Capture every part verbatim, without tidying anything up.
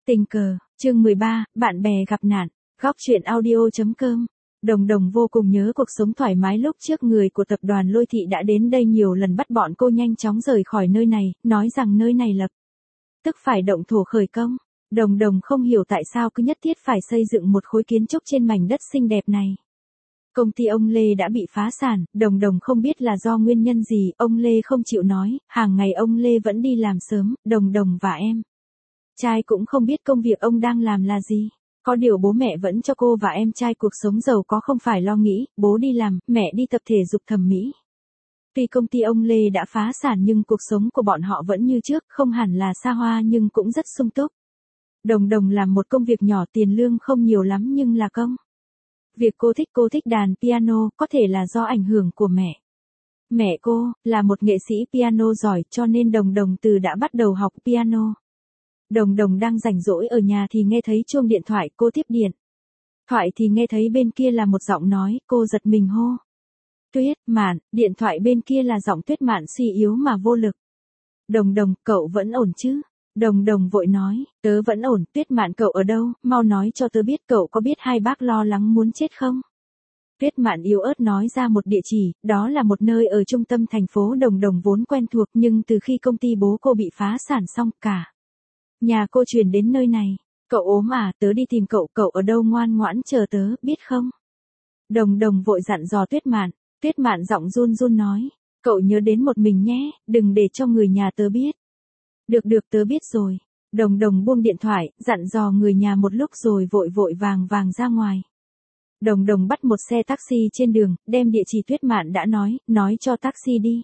Tình cờ, chương mười ba, bạn bè gặp nạn, góc truyện audio.com. Đồng Đồng vô cùng nhớ cuộc sống thoải mái lúc trước người của tập đoàn Lôi Thị đã đến đây nhiều lần bắt bọn cô nhanh chóng rời khỏi nơi này, nói rằng nơi này lập tức phải động thổ khởi công. Đồng Đồng không hiểu tại sao cứ nhất thiết phải xây dựng một khối kiến trúc trên mảnh đất xinh đẹp này. Công ty ông Lê đã bị phá sản, Đồng Đồng không biết là do nguyên nhân gì, ông Lê không chịu nói, hàng ngày ông Lê vẫn đi làm sớm, Đồng Đồng và em trai cũng không biết công việc ông đang làm là gì. Có điều bố mẹ vẫn cho cô và em trai cuộc sống giàu có không phải lo nghĩ, bố đi làm, mẹ đi tập thể dục thẩm mỹ. Tuy công ty ông Lê đã phá sản nhưng cuộc sống của bọn họ vẫn như trước, không hẳn là xa hoa nhưng cũng rất sung túc. Đồng Đồng làm một công việc nhỏ, tiền lương không nhiều lắm nhưng là công việc cô thích. Cô thích đàn piano, có thể là do ảnh hưởng của mẹ. Mẹ cô là một nghệ sĩ piano giỏi cho nên Đồng Đồng từ đã bắt đầu học piano. Đồng Đồng đang rảnh rỗi ở nhà thì nghe thấy chuông điện thoại, cô tiếp điện thoại thì nghe thấy bên kia là một giọng nói, cô giật mình hô. Tuyết Mạn, điện thoại bên kia là giọng Tuyết Mạn suy yếu mà vô lực. Đồng Đồng, cậu vẫn ổn chứ? Đồng Đồng vội nói, tớ vẫn ổn. Tuyết Mạn, cậu ở đâu, mau nói cho tớ biết, cậu có biết hai bác lo lắng muốn chết không? Tuyết Mạn yếu ớt nói ra một địa chỉ, đó là một nơi ở trung tâm thành phố. Đồng Đồng vốn quen thuộc nhưng từ khi công ty bố cô bị phá sản xong cả nhà cô chuyển đến nơi này. Cậu ốm à, tớ đi tìm cậu, cậu ở đâu, ngoan ngoãn chờ tớ, biết không? Đồng Đồng vội dặn dò Tuyết Mạn. Tuyết Mạn giọng run run nói, cậu nhớ đến một mình nhé, đừng để cho người nhà tớ biết. Được được, tớ biết rồi. Đồng Đồng buông điện thoại, dặn dò người nhà một lúc rồi vội vội vàng vàng ra ngoài. Đồng Đồng bắt một xe taxi trên đường, đem địa chỉ Tuyết Mạn đã nói, nói cho taxi đi.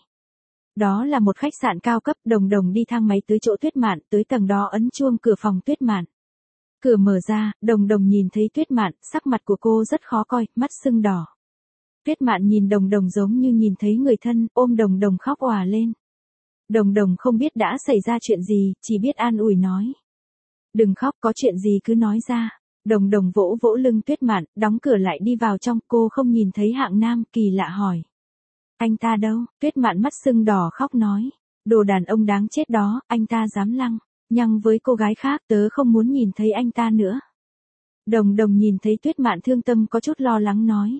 Đó là một khách sạn cao cấp. Đồng Đồng đi thang máy tới chỗ Tuyết Mạn, tới tầng đó ấn chuông cửa phòng Tuyết Mạn. Cửa mở ra, Đồng Đồng nhìn thấy Tuyết Mạn, sắc mặt của cô rất khó coi, mắt sưng đỏ. Tuyết Mạn nhìn Đồng Đồng giống như nhìn thấy người thân, ôm Đồng Đồng khóc òa lên. Đồng Đồng không biết đã xảy ra chuyện gì, chỉ biết an ủi nói. Đừng khóc, có chuyện gì cứ nói ra. Đồng Đồng vỗ vỗ lưng Tuyết Mạn, đóng cửa lại đi vào trong. Cô không nhìn thấy Hạng Nam, kỳ lạ hỏi. Anh ta đâu? Tuyết Mạn mắt sưng đỏ khóc nói. Đồ đàn ông đáng chết đó, anh ta dám lăng nhăng với cô gái khác, tớ không muốn nhìn thấy anh ta nữa. Đồng Đồng nhìn thấy Tuyết Mạn thương tâm có chút lo lắng nói.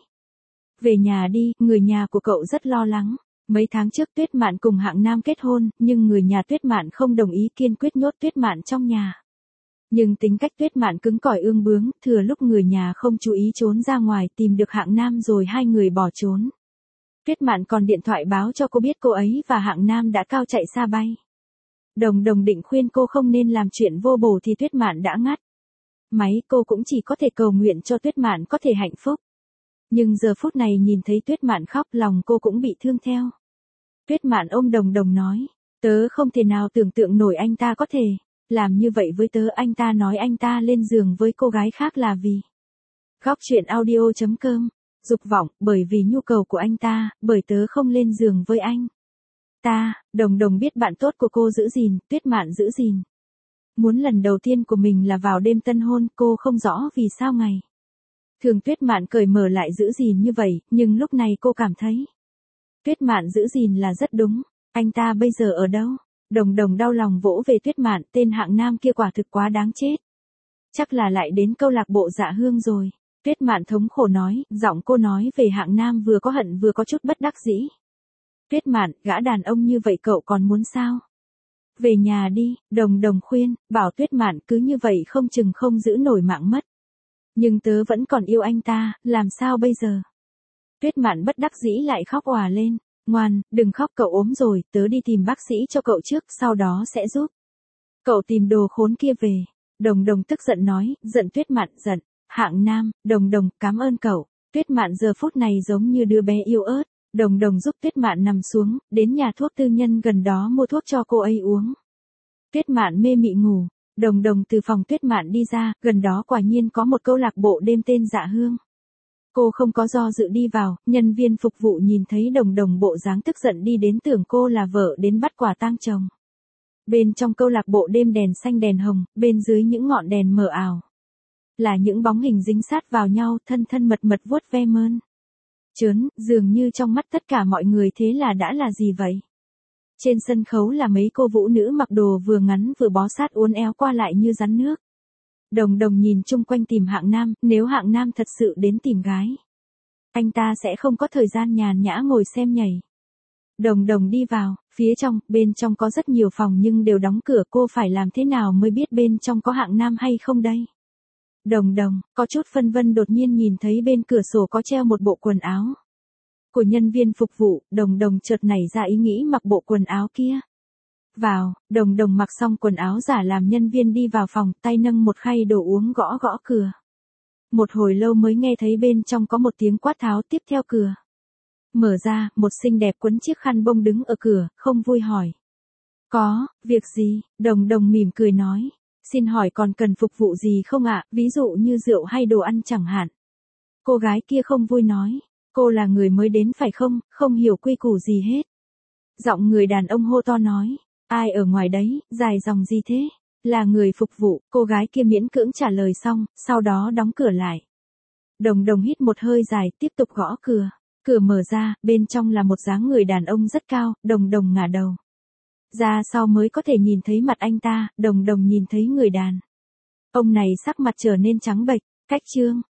Về nhà đi, người nhà của cậu rất lo lắng. Mấy tháng trước Tuyết Mạn cùng Hạng Nam kết hôn, nhưng người nhà Tuyết Mạn không đồng ý, kiên quyết nhốt Tuyết Mạn trong nhà. Nhưng tính cách Tuyết Mạn cứng cỏi ương bướng, thừa lúc người nhà không chú ý trốn ra ngoài tìm được Hạng Nam rồi hai người bỏ trốn. Tuyết Mạn còn điện thoại báo cho cô biết cô ấy và Hạng Nam đã cao chạy xa bay. Đồng Đồng định khuyên cô không nên làm chuyện vô bổ thì Tuyết Mạn đã ngắt máy, cô cũng chỉ có thể cầu nguyện cho Tuyết Mạn có thể hạnh phúc. Nhưng giờ phút này nhìn thấy Tuyết Mạn khóc, lòng cô cũng bị thương theo. Tuyết Mạn ôm Đồng Đồng nói, tớ không thể nào tưởng tượng nổi anh ta có thể làm như vậy với tớ. Anh ta nói anh ta lên giường với cô gái khác là vì góc truyện audio.com. Dục vọng, bởi vì nhu cầu của anh ta, bởi tớ không lên giường với anh ta. Đồng Đồng biết bạn tốt của cô giữ gìn, Tuyết Mạn giữ gìn muốn lần đầu tiên của mình là vào đêm tân hôn. Cô không rõ vì sao ngày thường Tuyết Mạn cởi mở lại giữ gìn như vậy, nhưng lúc này cô cảm thấy Tuyết Mạn giữ gìn là rất đúng. Anh ta bây giờ ở đâu? Đồng Đồng đau lòng vỗ về Tuyết Mạn, tên Hạng Nam kia quả thực quá đáng chết. Chắc là lại đến câu lạc bộ Dạ Hương rồi. Tuyết Mạn thống khổ nói, giọng cô nói về Hạng Nam vừa có hận vừa có chút bất đắc dĩ. Tuyết Mạn, gã đàn ông như vậy cậu còn muốn sao? Về nhà đi, Đồng Đồng khuyên, bảo Tuyết Mạn cứ như vậy không chừng không giữ nổi mạng mất. Nhưng tớ vẫn còn yêu anh ta, làm sao bây giờ? Tuyết Mạn bất đắc dĩ lại khóc òa lên. Ngoan, đừng khóc, cậu ốm rồi, tớ đi tìm bác sĩ cho cậu trước, sau đó sẽ giúp cậu tìm đồ khốn kia về. Đồng Đồng tức giận nói, giận Tuyết Mạn, giận. Hạng Nam, Đồng Đồng, cảm ơn cậu. Tuyết Mạn giờ phút này giống như đứa bé yếu ớt. Đồng Đồng giúp Tuyết Mạn nằm xuống, đến nhà thuốc tư nhân gần đó mua thuốc cho cô ấy uống. Tuyết Mạn mê mị ngủ. Đồng Đồng từ phòng Tuyết Mạn đi ra, gần đó quả nhiên có một câu lạc bộ đêm tên Dạ Hương. Cô không có do dự đi vào, nhân viên phục vụ nhìn thấy Đồng Đồng bộ dáng tức giận đi đến tưởng cô là vợ đến bắt quả tang chồng. Bên trong câu lạc bộ đêm đèn xanh đèn hồng, bên dưới những ngọn đèn mờ ảo là những bóng hình dính sát vào nhau, thân thân mật mật vuốt ve mơn trớn, dường như trong mắt tất cả mọi người thế là đã là gì vậy? Trên sân khấu là mấy cô vũ nữ mặc đồ vừa ngắn vừa bó sát uốn éo qua lại như rắn nước. Đồng Đồng nhìn chung quanh tìm Hạng Nam, nếu Hạng Nam thật sự đến tìm gái, anh ta sẽ không có thời gian nhàn nhã ngồi xem nhảy. Đồng Đồng đi vào, phía trong, bên trong có rất nhiều phòng nhưng đều đóng cửa, cô phải làm thế nào mới biết bên trong có Hạng Nam hay không đây? Đồng Đồng, có chút phân vân đột nhiên nhìn thấy bên cửa sổ có treo một bộ quần áo của nhân viên phục vụ, Đồng Đồng chợt nảy ra ý nghĩ mặc bộ quần áo kia. Vào, Đồng Đồng mặc xong quần áo giả làm nhân viên đi vào phòng, tay nâng một khay đồ uống gõ gõ cửa. Một hồi lâu mới nghe thấy bên trong có một tiếng quát tháo, tiếp theo cửa mở ra, một xinh đẹp quấn chiếc khăn bông đứng ở cửa, không vui hỏi. Có, việc gì? Đồng Đồng mỉm cười nói. Xin hỏi còn cần phục vụ gì không ạ, ví dụ như rượu hay đồ ăn chẳng hạn. Cô gái kia không vui nói. Cô là người mới đến phải không, không hiểu quy củ gì hết. Giọng người đàn ông hô to nói. Ai ở ngoài đấy, dài dòng gì thế? Là người phục vụ, cô gái kia miễn cưỡng trả lời xong, sau đó đóng cửa lại. Đồng Đồng hít một hơi dài, tiếp tục gõ cửa. Cửa mở ra, bên trong là một dáng người đàn ông rất cao, Đồng Đồng ngả đầu ra sau mới có thể nhìn thấy mặt anh ta, Đồng Đồng nhìn thấy người đàn ông này sắc mặt trở nên trắng bệch, cách trương,